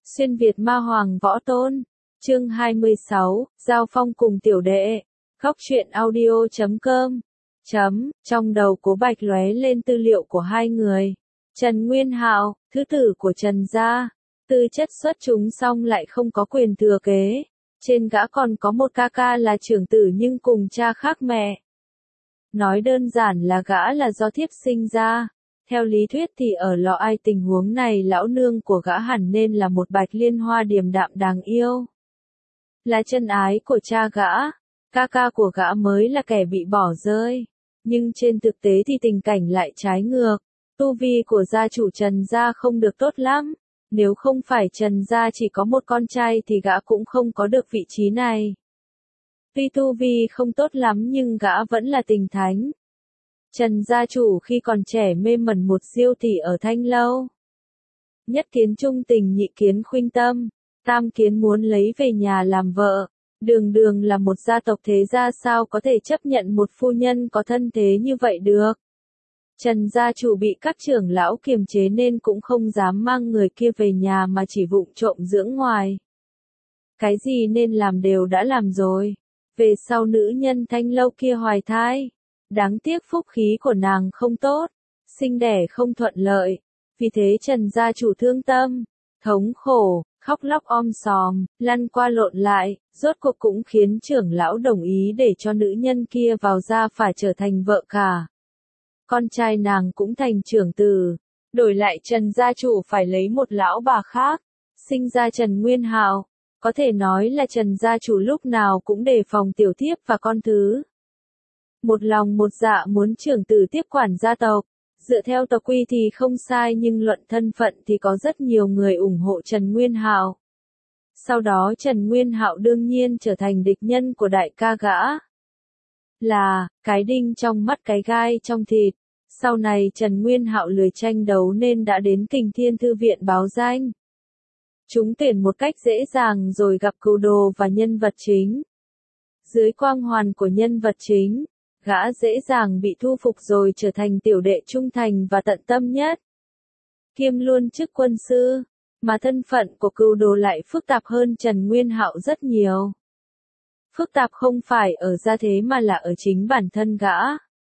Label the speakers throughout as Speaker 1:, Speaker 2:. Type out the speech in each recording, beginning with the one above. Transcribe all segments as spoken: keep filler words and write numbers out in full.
Speaker 1: Xuyên Việt Ma Hoàng Võ Tôn. Chương hai mươi sáu, Giao Phong cùng tiểu đệ. Góc truyện audio chấm com. Chấm, trong đầu Cố Bạch lóe lên tư liệu của hai người. Trần Nguyên Hạo, thứ tử của Trần gia, tư chất xuất chúng song lại không có quyền thừa kế. Trên gã còn có một ca ca là trưởng tử nhưng cùng cha khác mẹ. Nói đơn giản là gã là do thiếp sinh ra. Theo lý thuyết thì ở lọ ai tình huống này lão nương của gã hẳn nên là một bạch liên hoa điềm đạm đáng yêu. Là chân ái của cha gã, ca ca của gã mới là kẻ bị bỏ rơi. Nhưng trên thực tế thì tình cảnh lại trái ngược. Tu vi của gia chủ Trần gia không được tốt lắm. Nếu không phải Trần gia chỉ có một con trai thì gã cũng không có được vị trí này. Tuy tu vi không tốt lắm nhưng gã vẫn là tình thánh. Trần gia chủ khi còn trẻ mê mẩn một diêu thị ở Thanh Lâu. Nhất kiến trung tình, nhị kiến khuynh tâm, tam kiến muốn lấy về nhà làm vợ. Đường đường là một gia tộc thế gia sao có thể chấp nhận một phu nhân có thân thế như vậy được. Trần gia chủ bị các trưởng lão kiềm chế nên cũng không dám mang người kia về nhà mà chỉ vụng trộm dưỡng ngoài. Cái gì nên làm đều đã làm rồi. Về sau nữ nhân Thanh Lâu kia hoài thai. Đáng tiếc phúc khí của nàng không tốt, sinh đẻ không thuận lợi, vì thế Trần gia chủ thương tâm, thống khổ, khóc lóc om sòm, lăn qua lộn lại, rốt cuộc cũng khiến trưởng lão đồng ý để cho nữ nhân kia vào gia phải trở thành vợ cả. Con trai nàng cũng thành trưởng tử, đổi lại Trần gia chủ phải lấy một lão bà khác, sinh ra Trần Nguyên Hạo, có thể nói là Trần gia chủ lúc nào cũng đề phòng tiểu thiếp và con thứ. Một lòng một dạ muốn trưởng tử tiếp quản gia tộc, dựa theo tộc quy thì không sai nhưng luận thân phận thì có rất nhiều người ủng hộ Trần Nguyên Hạo. Sau đó Trần Nguyên Hạo đương nhiên trở thành địch nhân của đại ca gã. Là, cái đinh trong mắt cái gai trong thịt. Sau này Trần Nguyên Hạo lười tranh đấu nên đã đến Kình Thiên Thư viện báo danh. Chúng tuyển một cách dễ dàng rồi gặp cừu đồ và nhân vật chính. Dưới quang hoàn của nhân vật chính, gã dễ dàng bị thu phục rồi trở thành tiểu đệ trung thành và tận tâm nhất. Kiêm luôn chức quân sư, mà thân phận của cừu đồ lại phức tạp hơn Trần Nguyên Hạo rất nhiều. Phức tạp không phải ở gia thế mà là ở chính bản thân gã.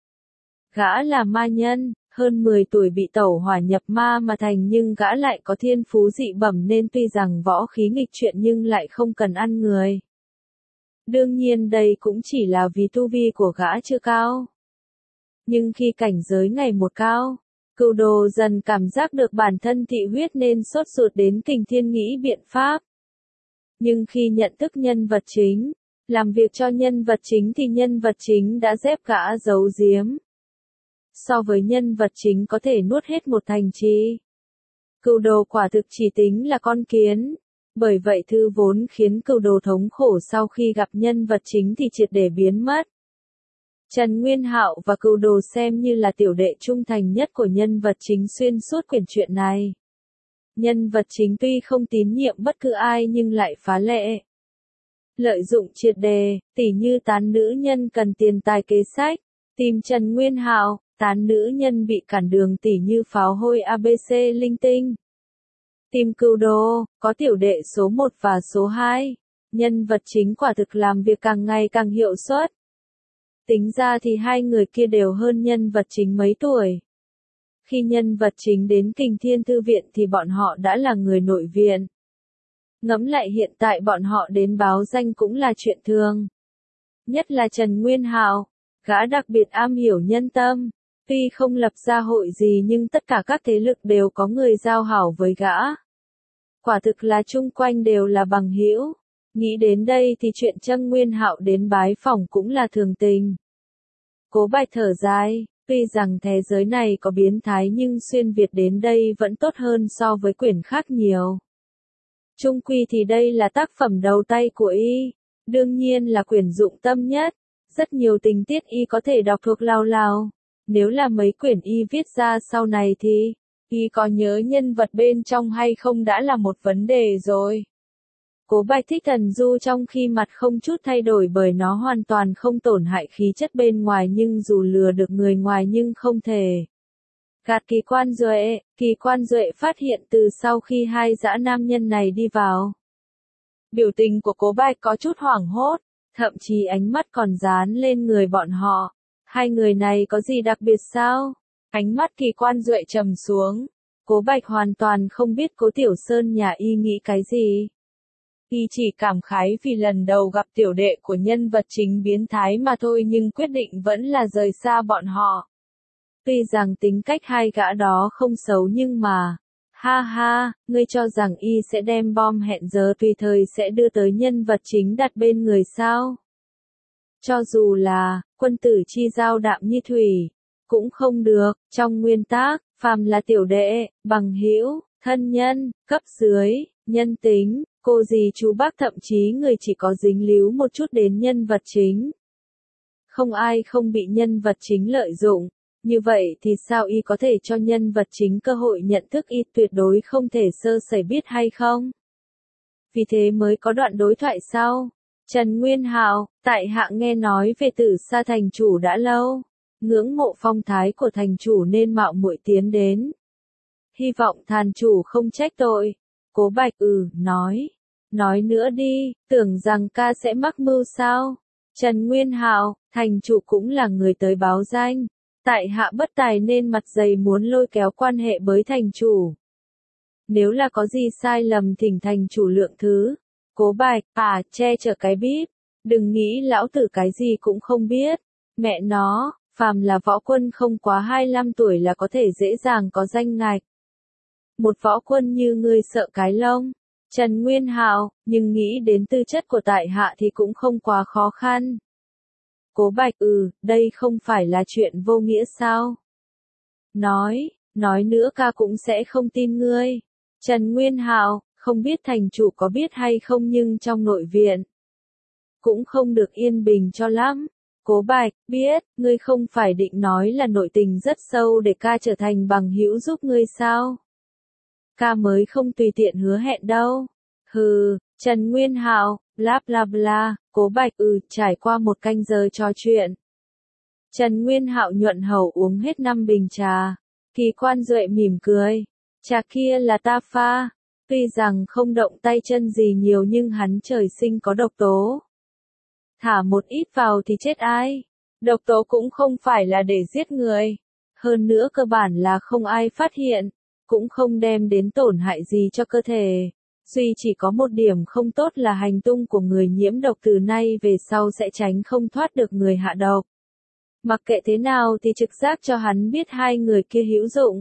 Speaker 1: Gã là ma nhân, hơn mười tuổi bị tẩu hỏa nhập ma mà thành nhưng gã lại có thiên phú dị bẩm nên tuy rằng võ khí nghịch chuyện nhưng lại không cần ăn người. Đương nhiên đây cũng chỉ là vì tu vi của gã chưa cao. Nhưng khi cảnh giới ngày một cao, cừu đồ dần cảm giác được bản thân thị huyết nên sốt ruột đến Kình Thiên nghĩ biện pháp. Nhưng khi nhận thức nhân vật chính, làm việc cho nhân vật chính thì nhân vật chính đã dép gã giấu giếm. So với nhân vật chính có thể nuốt hết một thành trì. Cừu đồ quả thực chỉ tính là con kiến. Bởi vậy thư vốn khiến cừu đồ thống khổ sau khi gặp nhân vật chính thì triệt để biến mất. Trần Nguyên Hạo và cừu đồ xem như là tiểu đệ trung thành nhất của nhân vật chính xuyên suốt quyển truyện này. Nhân vật chính tuy không tín nhiệm bất cứ ai nhưng lại phá lệ. Lợi dụng triệt đề, tỉ như tán nữ nhân cần tiền tài kế sách, tìm Trần Nguyên Hạo, tán nữ nhân bị cản đường tỉ như pháo hôi a bê xê linh tinh. Tìm cừu đồ, có tiểu đệ số một và số hai. Nhân vật chính quả thực làm việc càng ngày càng hiệu suất. Tính ra thì hai người kia đều hơn nhân vật chính mấy tuổi. Khi nhân vật chính đến Kình Thiên Thư viện thì bọn họ đã là người nội viện. Ngẫm lại hiện tại bọn họ đến báo danh cũng là chuyện thường. Nhất là Trần Nguyên Hạo, gã đặc biệt am hiểu nhân tâm. Tuy không lập ra hội gì nhưng tất cả các thế lực đều có người giao hảo với gã. Quả thực là chung quanh đều là bằng hữu. Nghĩ đến đây thì chuyện Trần Nguyên Hạo đến bái phỏng cũng là thường tình. Cố Bạch thở dài, tuy rằng thế giới này có biến thái nhưng xuyên Việt đến đây vẫn tốt hơn so với quyển khác nhiều. Chung quy thì đây là tác phẩm đầu tay của y, đương nhiên là quyển dụng tâm nhất. Rất nhiều tình tiết y có thể đọc thuộc lao lao. Nếu là mấy quyển y viết ra sau này thì, y có nhớ nhân vật bên trong hay không đã là một vấn đề rồi. Cố Bạch thích thần du trong khi mặt không chút thay đổi bởi nó hoàn toàn không tổn hại khí chất bên ngoài nhưng dù lừa được người ngoài nhưng không thể. Gạt Kỳ Quan Duệ, Kỳ Quan Duệ phát hiện từ sau khi hai dã nam nhân này đi vào. Biểu tình của Cố Bạch có chút hoảng hốt, thậm chí ánh mắt còn dán lên người bọn họ. Hai người này có gì đặc biệt sao? Ánh mắt Kỳ Quan Duệ trầm xuống. Cố Bạch hoàn toàn không biết Cố Tiểu Sơn nhà y nghĩ cái gì. Y chỉ cảm khái vì lần đầu gặp tiểu đệ của nhân vật chính biến thái mà thôi, nhưng quyết định vẫn là rời xa bọn họ. Tuy rằng tính cách hai gã đó không xấu nhưng mà, ha ha, ngươi cho rằng y sẽ đem bom hẹn giờ tùy thời sẽ đưa tới nhân vật chính đặt bên người sao? Cho dù là, quân tử chi giao đạm như thủy, cũng không được. Trong nguyên tắc, phàm là tiểu đệ, bằng hữu, thân nhân, cấp dưới, nhân tính, cô dì chú bác, thậm chí người chỉ có dính líu một chút đến nhân vật chính. Không ai không bị nhân vật chính lợi dụng. Như vậy thì sao y có thể cho nhân vật chính cơ hội nhận thức y tuyệt đối không thể sơ sẩy biết hay không? Vì thế mới có đoạn đối thoại sau. Trần Nguyên Hạo, tại hạ nghe nói về Tử Sa thành chủ đã lâu, ngưỡng mộ phong thái của thành chủ nên mạo muội tiến đến. Hy vọng thàn chủ không trách tội. Cố Bạch ừ, nói. Nói nữa đi, tưởng rằng ca sẽ mắc mưu sao? Trần Nguyên Hạo, thành chủ cũng là người tới báo danh. Tại hạ bất tài nên mặt dày muốn lôi kéo quan hệ với thành chủ. Nếu là có gì sai lầm thỉnh thành chủ lượng thứ. Cố Bạch, à, che chở cái bíp. Đừng nghĩ lão tử cái gì cũng không biết. Mẹ nó, phàm là võ quân không quá hai mươi lăm tuổi là có thể dễ dàng có danh ngạch. Một võ quân như ngươi sợ cái lông. Trần Nguyên Hạo, nhưng nghĩ đến tư chất của tại hạ thì cũng không quá khó khăn. Cố Bạch ừ, đây không phải là chuyện vô nghĩa sao? Nói, nói nữa ca cũng sẽ không tin ngươi. Trần Nguyên Hạo, không biết thành chủ có biết hay không nhưng trong nội viện cũng không được yên bình cho lắm. Cố Bạch, biết, ngươi không phải định nói là nội tình rất sâu để ca trở thành bằng hữu giúp ngươi sao? Ca mới không tùy tiện hứa hẹn đâu. Hừ, Trần Nguyên Hạo, bla bla bla, Cố Bạch ừ, trải qua một canh giờ trò chuyện. Trần Nguyên Hạo nhuận hầu uống hết năm bình trà. Kỳ Quan Duệ mỉm cười. Trà kia là ta pha. Tuy rằng không động tay chân gì nhiều nhưng hắn trời sinh có độc tố. Thả một ít vào thì chết ai. Độc tố cũng không phải là để giết người. Hơn nữa cơ bản là không ai phát hiện. Cũng không đem đến tổn hại gì cho cơ thể. Duy chỉ có một điểm không tốt là hành tung của người nhiễm độc từ nay về sau sẽ tránh không thoát được người hạ độc. Mặc kệ thế nào thì trực giác cho hắn biết hai người kia hữu dụng.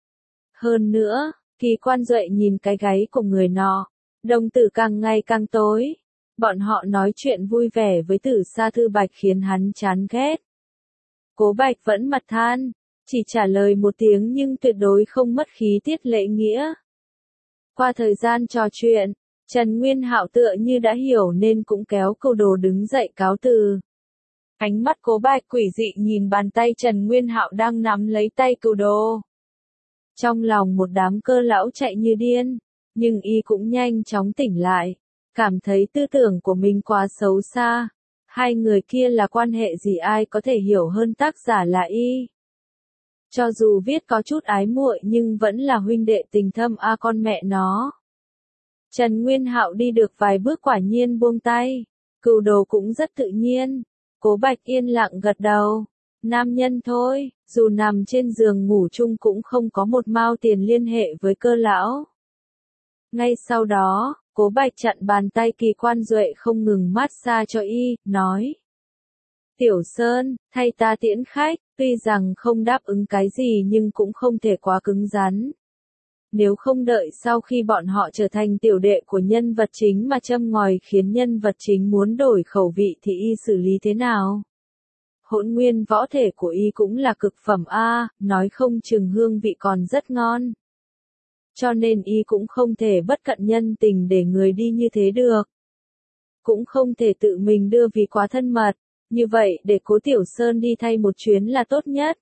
Speaker 1: Hơn nữa, Kỳ Quan Duệ nhìn cái gáy của người nọ, đồng tử càng ngày càng tối. Bọn họ nói chuyện vui vẻ với Tử Sa Thư Bạch khiến hắn chán ghét. Cố Bạch vẫn mặt than, chỉ trả lời một tiếng nhưng tuyệt đối không mất khí tiết lễ nghĩa. Qua thời gian trò chuyện, Trần Nguyên Hạo tựa như đã hiểu nên cũng kéo Cừu Đồ đứng dậy cáo từ. Ánh mắt Cố Bạch quỷ dị nhìn bàn tay Trần Nguyên Hạo đang nắm lấy tay Cừu Đồ. Trong lòng một đám cơ lão chạy như điên, nhưng y cũng nhanh chóng tỉnh lại, cảm thấy tư tưởng của mình quá xấu xa. Hai người kia là quan hệ gì ai có thể hiểu hơn tác giả là y. Cho dù viết có chút ái muội nhưng vẫn là huynh đệ tình thâm a con mẹ nó. Trần Nguyên Hạo đi được vài bước quả nhiên buông tay, Cừu Đồ cũng rất tự nhiên. Cố Bạch yên lặng gật đầu. Nam nhân thôi, dù nằm trên giường ngủ chung cũng không có một mao tiền liên hệ với cơ lão. Ngay sau đó, Cố Bạch chặn bàn tay Kỳ Quan Duệ không ngừng massage cho y, nói. Tiểu Sơn, thay ta tiễn khách, tuy rằng không đáp ứng cái gì nhưng cũng không thể quá cứng rắn. Nếu không đợi sau khi bọn họ trở thành tiểu đệ của nhân vật chính mà châm ngòi khiến nhân vật chính muốn đổi khẩu vị thì y xử lý thế nào? Hỗn nguyên võ thể của y cũng là cực phẩm A, nói không chừng hương vị còn rất ngon. Cho nên y cũng không thể bất cận nhân tình để người đi như thế được. Cũng không thể tự mình đưa vì quá thân mật, như vậy để Cố Tiểu Sơn đi thay một chuyến là tốt nhất.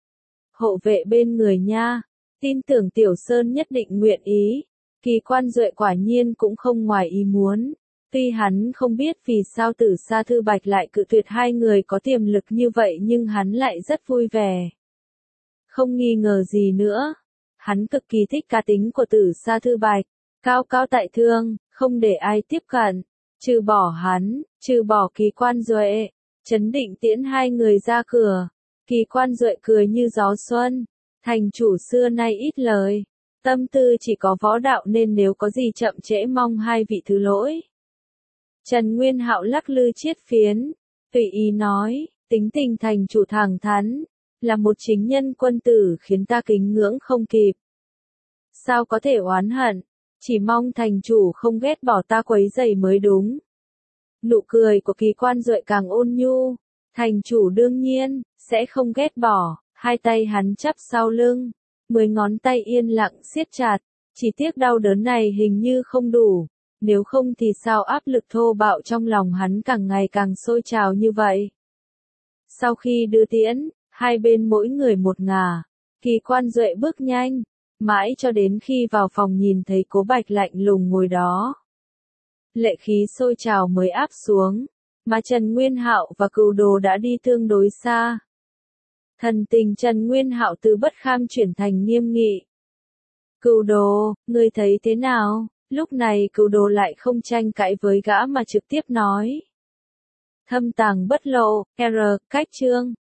Speaker 1: Hộ vệ bên người nha, tin tưởng Tiểu Sơn nhất định nguyện ý. Kỳ Quan Duệ quả nhiên cũng không ngoài ý muốn. Tuy hắn không biết vì sao Tử Sa Thư Bạch lại cự tuyệt hai người có tiềm lực như vậy nhưng hắn lại rất vui vẻ. Không nghi ngờ gì nữa. Hắn cực kỳ thích cá tính của Tử Sa Thư Bạch, cao cao tại thượng, không để ai tiếp cận, trừ bỏ hắn, trừ bỏ Kỳ Quan Duệ. Trấn Định tiễn hai người ra cửa. Kỳ Quan Duệ cười như gió xuân. Thành chủ xưa nay ít lời, tâm tư chỉ có võ đạo nên nếu có gì chậm trễ mong hai vị thứ lỗi. Trần Nguyên Hạo lắc lư chiết phiến, tùy ý nói, tính tình thành chủ thẳng thắn, là một chính nhân quân tử khiến ta kính ngưỡng không kịp. Sao có thể oán hận, chỉ mong thành chủ không ghét bỏ ta quấy rầy mới đúng. Nụ cười của Kỳ Quan Duệ càng ôn nhu, thành chủ đương nhiên, sẽ không ghét bỏ, hai tay hắn chắp sau lưng, mười ngón tay yên lặng siết chặt, chỉ tiếc đau đớn này hình như không đủ, nếu không thì sao áp lực thô bạo trong lòng hắn càng ngày càng sôi trào như vậy. Sau khi đưa tiễn, hai bên mỗi người một ngả, Kỳ Quan Duệ bước nhanh, mãi cho đến khi vào phòng nhìn thấy Cố Bạch lạnh lùng ngồi đó. Lệ khí sôi trào mới áp xuống, mà Trần Nguyên Hạo và Cửu Đồ đã đi tương đối xa. Thần tình Trần Nguyên Hạo từ bất kham chuyển thành nghiêm nghị. Cửu Đồ, ngươi thấy thế nào? Lúc này Cửu Đồ lại không tranh cãi với gã mà trực tiếp nói. Thâm tàng bất lộ, R, cách chương.